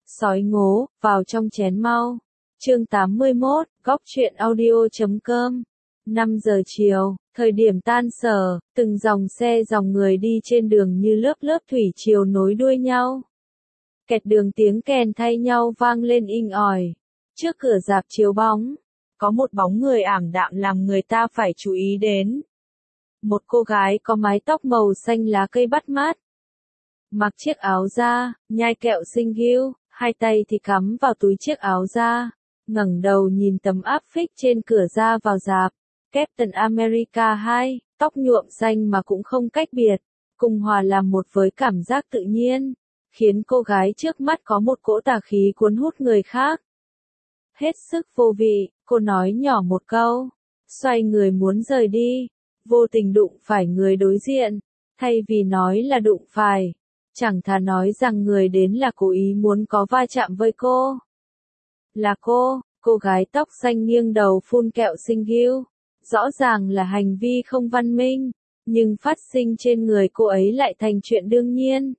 Sói ngố, vào trong chén mau. Chương 81, góc truyện audio.com. 5 giờ chiều, thời điểm tan sở, từng dòng xe dòng người đi trên đường như lớp lớp thủy triều nối đuôi nhau. Kẹt đường tiếng kèn thay nhau vang lên inh ỏi. Trước cửa rạp chiếu bóng, có một bóng người ảm đạm làm người ta phải chú ý đến. Một cô gái có mái tóc màu xanh lá cây bắt mát. Mặc chiếc áo da, nhai kẹo xinh ghiu, hai tay thì cắm vào túi chiếc áo da, ngẩng đầu nhìn tấm áp phích trên cửa ra vào rạp. Captain America 2, tóc nhuộm xanh mà cũng không cách biệt, cùng hòa làm một với cảm giác tự nhiên, khiến cô gái trước mắt có một cỗ tà khí cuốn hút người khác. Hết sức vô vị, cô nói nhỏ một câu, xoay người muốn rời đi, vô tình đụng phải người đối diện, thay vì nói là đụng phải, chẳng thà nói rằng người đến là cố ý muốn có va chạm với cô. Là cô gái tóc xanh nghiêng đầu phun kẹo xinh ghiu. Rõ ràng là hành vi không văn minh, nhưng phát sinh trên người cô ấy lại thành chuyện đương nhiên.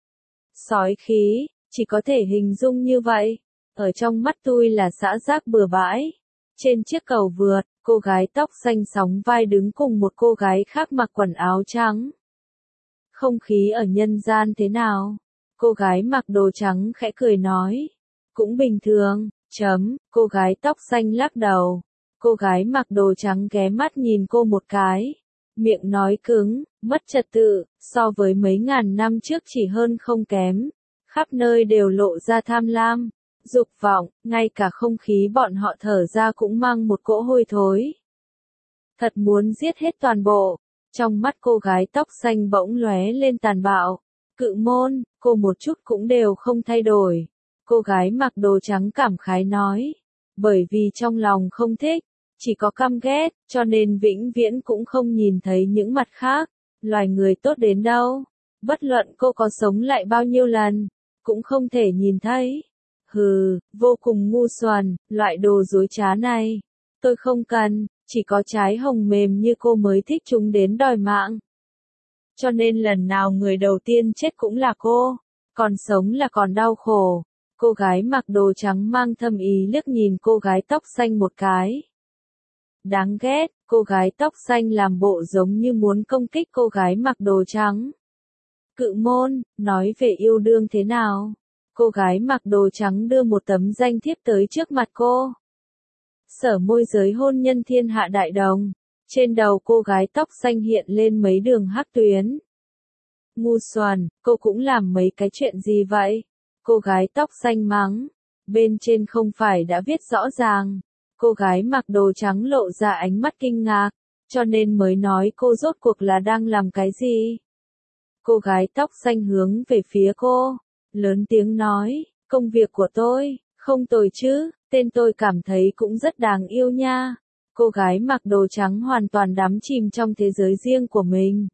Sói khí, chỉ có thể hình dung như vậy. Ở trong mắt tôi là xã giác bừa bãi. Trên chiếc cầu vượt, cô gái tóc xanh sóng vai đứng cùng một cô gái khác mặc quần áo trắng. Không khí ở nhân gian thế nào? Cô gái mặc đồ trắng khẽ cười nói. Cũng bình thường, cô gái tóc xanh lắc đầu. Cô gái mặc đồ trắng ghé mắt nhìn cô một cái. Miệng nói cứng, mất trật tự, so với mấy ngàn năm trước chỉ hơn không kém. Khắp nơi đều lộ ra tham lam, dục vọng, ngay cả không khí bọn họ thở ra cũng mang một cỗ hôi thối. Thật muốn giết hết toàn bộ. Trong mắt cô gái tóc xanh bỗng lóe lên tàn bạo. Cự môn, cô một chút cũng đều không thay đổi. Cô gái mặc đồ trắng cảm khái nói. Bởi vì trong lòng không thích, chỉ có căm ghét, cho nên vĩnh viễn cũng không nhìn thấy những mặt khác, loài người tốt đến đâu. Bất luận cô có sống lại bao nhiêu lần, cũng không thể nhìn thấy. Hừ, vô cùng ngu xuẩn, loại đồ dối trá này. Tôi không cần, chỉ có trái hồng mềm như cô mới thích chúng đến đòi mạng. Cho nên lần nào người đầu tiên chết cũng là cô, còn sống là còn đau khổ. Cô gái mặc đồ trắng mang thâm ý liếc nhìn cô gái tóc xanh một cái. Đáng ghét, cô gái tóc xanh làm bộ giống như muốn công kích cô gái mặc đồ trắng. Cự môn, nói về yêu đương thế nào? Cô gái mặc đồ trắng đưa một tấm danh thiếp tới trước mặt cô. Sở môi giới hôn nhân thiên hạ đại đồng. Trên đầu cô gái tóc xanh hiện lên mấy đường hắc tuyến. Ngu xuẩn, cô cũng làm mấy cái chuyện gì vậy? Cô gái tóc xanh mắng. Bên trên không phải đã viết rõ ràng. Cô gái mặc đồ trắng lộ ra ánh mắt kinh ngạc, cho nên mới nói cô rốt cuộc là đang làm cái gì. Cô gái tóc xanh hướng về phía cô, lớn tiếng nói, công việc của tôi, không tồi chứ, tên tôi cảm thấy cũng rất đáng yêu nha. Cô gái mặc đồ trắng hoàn toàn đắm chìm trong thế giới riêng của mình.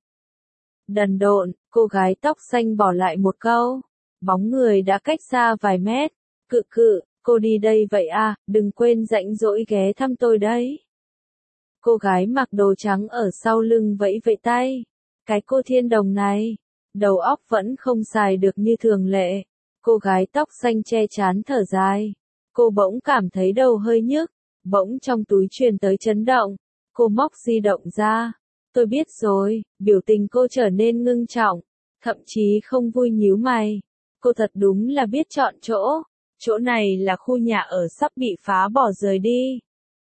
Đần độn, cô gái tóc xanh bỏ lại một câu, bóng người đã cách xa vài mét, cự. Cô đi đây vậy à, đừng quên rảnh rỗi ghé thăm tôi đấy. Cô gái mặc đồ trắng ở sau lưng vẫy vẫy tay. Cái cô thiên đồng này, đầu óc vẫn không xài được như thường lệ. Cô gái tóc xanh che trán thở dài. Cô bỗng cảm thấy đầu hơi nhức, bỗng trong túi truyền tới chấn động. Cô móc di động ra. Tôi biết rồi, biểu tình cô trở nên ngưng trọng, thậm chí không vui nhíu mày. Cô thật đúng là biết chọn chỗ. Chỗ này là khu nhà ở sắp bị phá bỏ rời đi.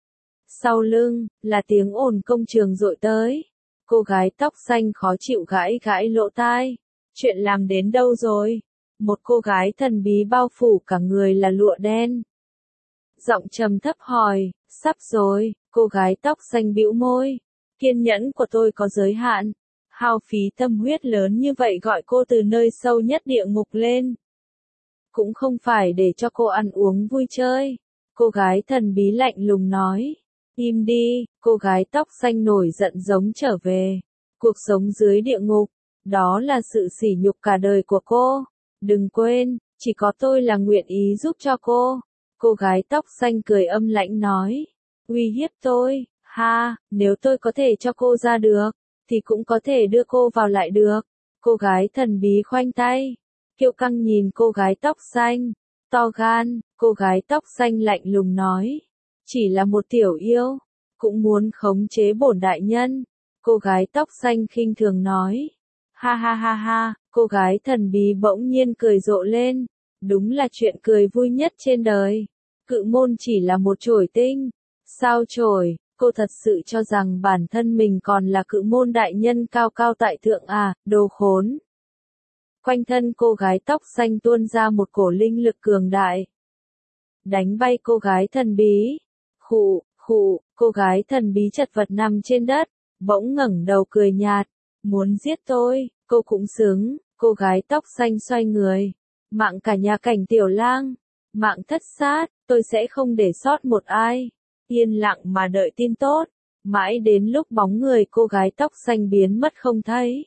Sau lưng, là tiếng ồn công trường dội tới. Cô gái tóc xanh khó chịu gãi lỗ tai. Chuyện làm đến đâu rồi? Một cô gái thần bí bao phủ cả người là lụa đen. Giọng trầm thấp hỏi, sắp rồi, cô gái tóc xanh bĩu môi. Kiên nhẫn của tôi có giới hạn. Hao phí tâm huyết lớn như vậy gọi cô từ nơi sâu nhất địa ngục lên. Cũng không phải để cho cô ăn uống vui chơi. Cô gái thần bí lạnh lùng nói. Im đi, cô gái tóc xanh nổi giận giống trở về. Cuộc sống dưới địa ngục, đó là sự sỉ nhục cả đời của cô. Đừng quên, chỉ có tôi là nguyện ý giúp cho cô. Cô gái tóc xanh cười âm lãnh nói. Uy hiếp tôi, ha, nếu tôi có thể cho cô ra được, thì cũng có thể đưa cô vào lại được. Cô gái thần bí khoanh tay. Kiêu căng nhìn cô gái tóc xanh. To gan, cô gái tóc xanh lạnh lùng nói. Chỉ là một tiểu yêu, cũng muốn khống chế bổn đại nhân. Cô gái tóc xanh khinh thường nói. Ha ha ha ha, cô gái thần bí bỗng nhiên cười rộ lên. Đúng là chuyện cười vui nhất trên đời. Cự môn chỉ là một chổi tinh. Sao chổi, cô thật sự cho rằng bản thân mình còn là cự môn đại nhân cao cao tại thượng à, đồ khốn. Quanh thân cô gái tóc xanh tuôn ra một cổ linh lực cường đại. Đánh bay cô gái thần bí. Khụ, cô gái thần bí chật vật nằm trên đất, bỗng ngẩng đầu cười nhạt. Muốn giết tôi, cô cũng xứng, cô gái tóc xanh xoay người. Mạng cả nhà Cảnh Tiểu Lang. Mạng thất sát, tôi sẽ không để sót một ai. Yên lặng mà đợi tin tốt. Mãi đến lúc bóng người cô gái tóc xanh biến mất không thấy.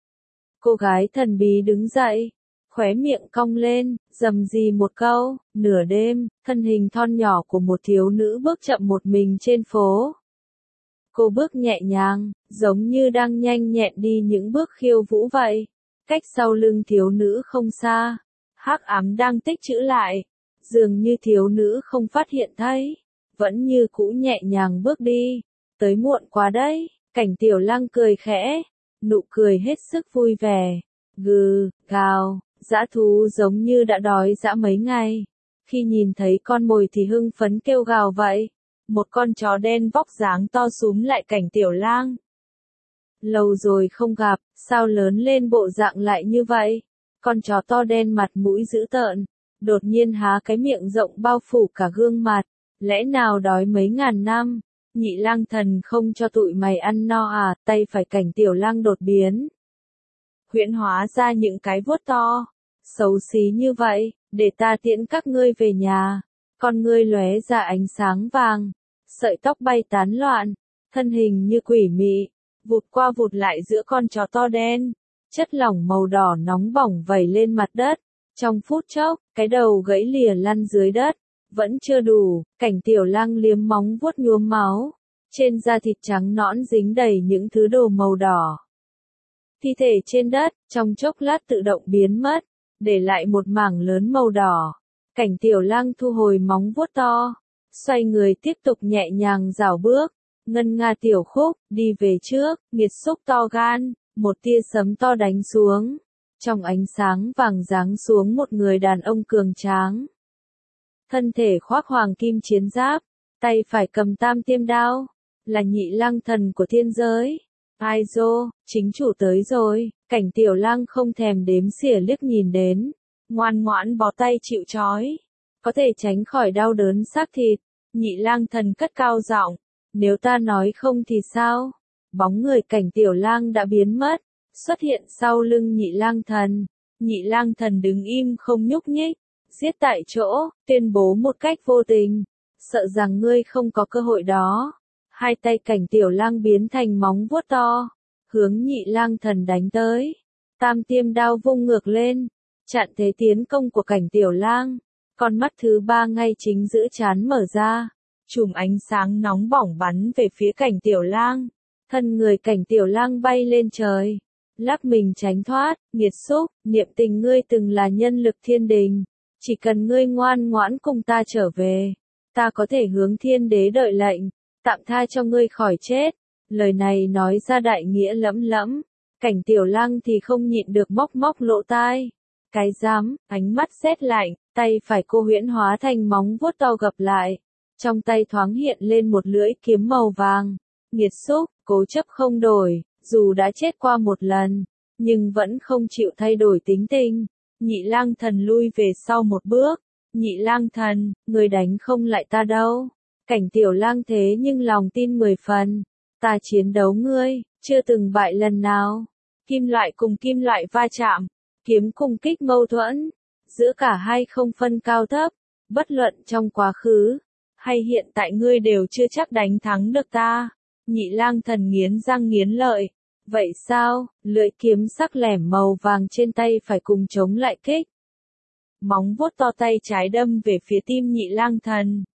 Cô gái thần bí đứng dậy, khóe miệng cong lên, rầm rì một câu. Nửa đêm, thân hình thon nhỏ của một thiếu nữ bước chậm một mình trên phố. Cô bước nhẹ nhàng, giống như đang nhanh nhẹn đi những bước khiêu vũ vậy. Cách sau lưng thiếu nữ không xa, hắc ám đang tích trữ lại. Dường như thiếu nữ không phát hiện thấy, vẫn như cũ nhẹ nhàng bước đi. Tới muộn quá đấy, Cảnh Tiểu Lang cười khẽ, nụ cười hết sức vui vẻ. Gừ, gào, dã thú giống như đã đói dã mấy ngày. Khi nhìn thấy con mồi thì hưng phấn kêu gào vậy. Một con chó đen vóc dáng to súm lại Cảnh Tiểu Lang. Lâu rồi không gặp, sao lớn lên bộ dạng lại như vậy? Con chó to đen mặt mũi dữ tợn, đột nhiên há cái miệng rộng bao phủ cả gương mặt. Lẽ nào đói mấy ngàn năm? Nhị Lang Thần không cho tụi mày ăn no à? Tay phải Cảnh Tiểu Lang đột biến, huyễn hóa ra những cái vuốt to, xấu xí như vậy, để ta tiễn các ngươi về nhà. Con ngươi lóe ra ánh sáng vàng, sợi tóc bay tán loạn, thân hình như quỷ mị, vụt qua vụt lại giữa con chó to đen. Chất lỏng màu đỏ nóng bỏng vẩy lên mặt đất. Trong phút chốc, cái đầu gãy lìa lăn dưới đất. Vẫn chưa đủ, Cảnh Tiểu Lang liếm móng vuốt nhuốm máu. Trên da thịt trắng nõn dính đầy những thứ đồ màu đỏ. Thi thể trên đất, trong chốc lát tự động biến mất, để lại một mảng lớn màu đỏ. Cảnh Tiểu Lang thu hồi móng vuốt to, xoay người tiếp tục nhẹ nhàng rảo bước. Ngân nga tiểu khúc, đi về trước, nghiệt xúc to gan, một tia sấm to đánh xuống. Trong ánh sáng vàng giáng xuống một người đàn ông cường tráng. Thân thể khoác hoàng kim chiến giáp, tay phải cầm tam tiêm đao, là Nhị Lang Thần của thiên giới. Ai dô, chính chủ tới rồi. Cảnh Tiểu Lang không thèm đếm xỉa liếc nhìn đến, ngoan ngoãn bó tay chịu trói, có thể tránh khỏi đau đớn xác thịt. Nhị Lang Thần cất cao giọng, nếu ta nói không thì sao? Bóng người Cảnh Tiểu Lang đã biến mất, xuất hiện sau lưng Nhị Lang Thần. Nhị Lang Thần đứng im không nhúc nhích, giết tại chỗ, tuyên bố một cách vô tình, sợ rằng ngươi không có cơ hội đó. Hai tay Cảnh Tiểu Lang biến thành móng vuốt to, hướng Nhị Lang Thần đánh tới. Tam tiêm đao vung ngược lên, chặn thế tiến công của Cảnh Tiểu Lang. Con mắt thứ ba ngay chính giữa trán mở ra, chùm ánh sáng nóng bỏng bắn về phía Cảnh Tiểu Lang. Thân người Cảnh Tiểu Lang bay lên trời, lắc mình tránh thoát. Nghiệt xúc, niệm tình ngươi từng là nhân lực thiên đình, chỉ cần ngươi ngoan ngoãn cùng ta trở về, ta có thể hướng thiên đế đợi lệnh, tạm tha cho ngươi khỏi chết. Lời này nói ra đại nghĩa lẫm lẫm. Cảnh Tiểu Lang thì không nhịn được móc móc lỗ tai. Cái dám, ánh mắt sét lạnh, tay phải cô huyễn hóa thành móng vuốt to gập lại. Trong tay thoáng hiện lên một lưỡi kiếm màu vàng. Nghiệt xúc, cố chấp không đổi, dù đã chết qua một lần, nhưng vẫn không chịu thay đổi tính tình. Nhị Lang Thần lui về sau một bước. Nhị Lang Thần, người đánh không lại ta đâu. Cảnh Tiểu Lang thế nhưng lòng tin 10 phần. Ta chiến đấu ngươi, chưa từng bại lần nào. Kim loại cùng kim loại va chạm, kiếm cùng kích mâu thuẫn. Giữa cả hai không phân cao thấp, bất luận trong quá khứ hay hiện tại ngươi đều chưa chắc đánh thắng được ta. Nhị Lang Thần nghiến răng nghiến lợi. Vậy sao? Lưỡi kiếm sắc lẻm màu vàng trên tay phải cùng chống lại kích. Móng vuốt to tay trái đâm về phía tim Nhị Lang Thần.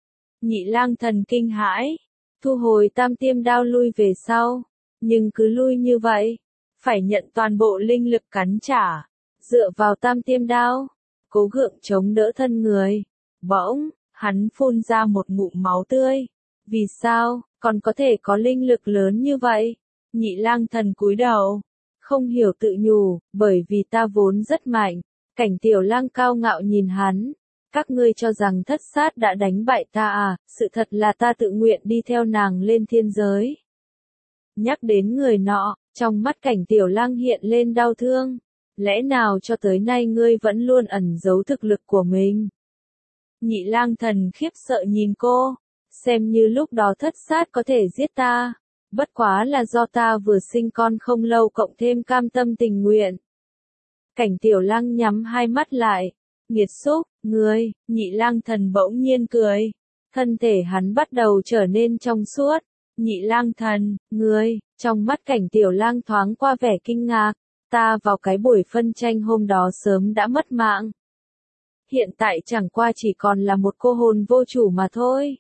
Nhị Lang Thần kinh hãi, thu hồi tam tiêm đao lui về sau. Nhưng cứ lui như vậy, phải nhận toàn bộ linh lực cắn trả. Dựa vào tam tiêm đao, cố gượng chống đỡ thân người. Bỗng, hắn phun ra một ngụm máu tươi. Vì sao, còn có thể có linh lực lớn như vậy? Nhị lang thần cúi đầu. Không hiểu tự nhủ, bởi vì ta vốn rất mạnh. Cảnh tiểu lang cao ngạo nhìn hắn. Các ngươi cho rằng thất sát đã đánh bại ta à, sự thật là ta tự nguyện đi theo nàng lên thiên giới. Nhắc đến người nọ, trong mắt cảnh tiểu lang hiện lên đau thương. Lẽ nào cho tới nay ngươi vẫn luôn ẩn giấu thực lực của mình? Nhị lang thần khiếp sợ nhìn cô, xem như lúc đó thất sát có thể giết ta. Bất quá là do ta vừa sinh con không lâu cộng thêm cam tâm tình nguyện. Cảnh tiểu lang nhắm hai mắt lại. Nghiệt xúc, ngươi, nhị lang thần bỗng nhiên cười. Thân thể hắn bắt đầu trở nên trong suốt. Nhị lang thần, ngươi, trong mắt cảnh tiểu lang thoáng qua vẻ kinh ngạc. Ta vào cái buổi phân tranh hôm đó sớm đã mất mạng. Hiện tại chẳng qua chỉ còn là một cô hồn vô chủ mà thôi.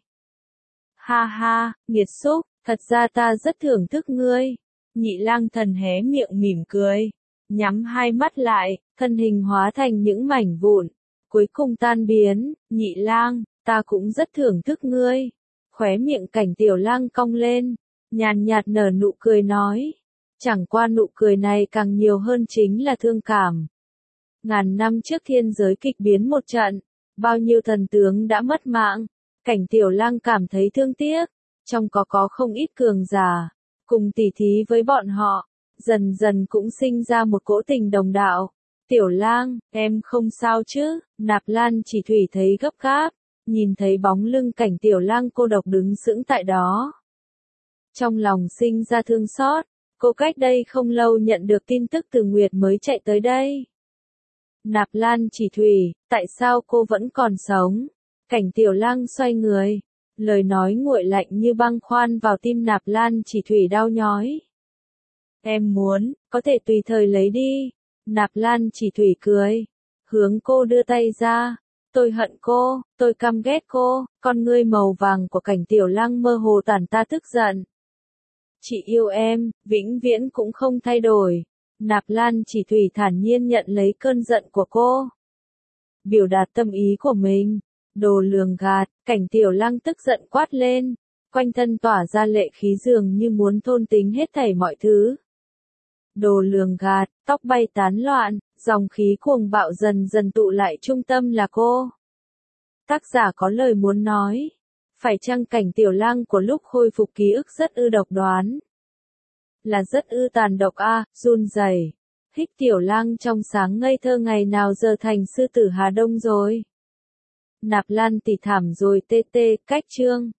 Ha ha, nghiệt xúc, thật ra ta rất thưởng thức ngươi. Nhị lang thần hé miệng mỉm cười. Nhắm hai mắt lại, thân hình hóa thành những mảnh vụn. Cuối cùng tan biến, nhị lang, ta cũng rất thưởng thức ngươi. Khóe miệng cảnh tiểu lang cong lên, nhàn nhạt nở nụ cười nói. Chẳng qua nụ cười này càng nhiều hơn chính là thương cảm. Ngàn năm trước thiên giới kịch biến một trận, bao nhiêu thần tướng đã mất mạng. Cảnh tiểu lang cảm thấy thương tiếc, trong có không ít cường giả, cùng tỉ thí với bọn họ, dần dần cũng sinh ra một cỗ tình đồng đạo. Tiểu lang, em không sao chứ? Nạp Lan Chỉ Thủy thấy gấp gáp, nhìn thấy bóng lưng cảnh tiểu lang cô độc đứng sững tại đó. Trong lòng sinh ra thương xót, cô cách đây không lâu nhận được tin tức từ Nguyệt mới chạy tới đây. Nạp Lan Chỉ Thủy, tại sao cô vẫn còn sống? Cảnh tiểu lang xoay người, lời nói nguội lạnh như băng khoan vào tim Nạp Lan Chỉ Thủy đau nhói. Em muốn, có thể tùy thời lấy đi. Nạp Lan Chỉ Thủy cười, hướng cô đưa tay ra. Tôi hận cô, tôi căm ghét cô. Con ngươi màu vàng của cảnh tiểu lang mơ hồ tản ta tức giận. Chị yêu em, vĩnh viễn cũng không thay đổi. Nạp Lan Chỉ Thủy thản nhiên nhận lấy cơn giận của cô. Biểu đạt tâm ý của mình. Đồ lường gạt, cảnh tiểu lang tức giận quát lên. Quanh thân tỏa ra lệ khí dường như muốn thôn tính hết thảy mọi thứ. Đồ lường gạt, tóc bay tán loạn, dòng khí cuồng bạo dần dần tụ lại trung tâm là cô. Tác giả có lời muốn nói. Phải chăng cảnh tiểu lang của lúc khôi phục ký ức rất ư độc đoán? Là rất ư tàn độc a, run rẩy. Hích tiểu lang trong sáng ngây thơ ngày nào giờ thành sư tử Hà Đông rồi. Nạp Lan tỉ thảm rồi tê tê, cách chương.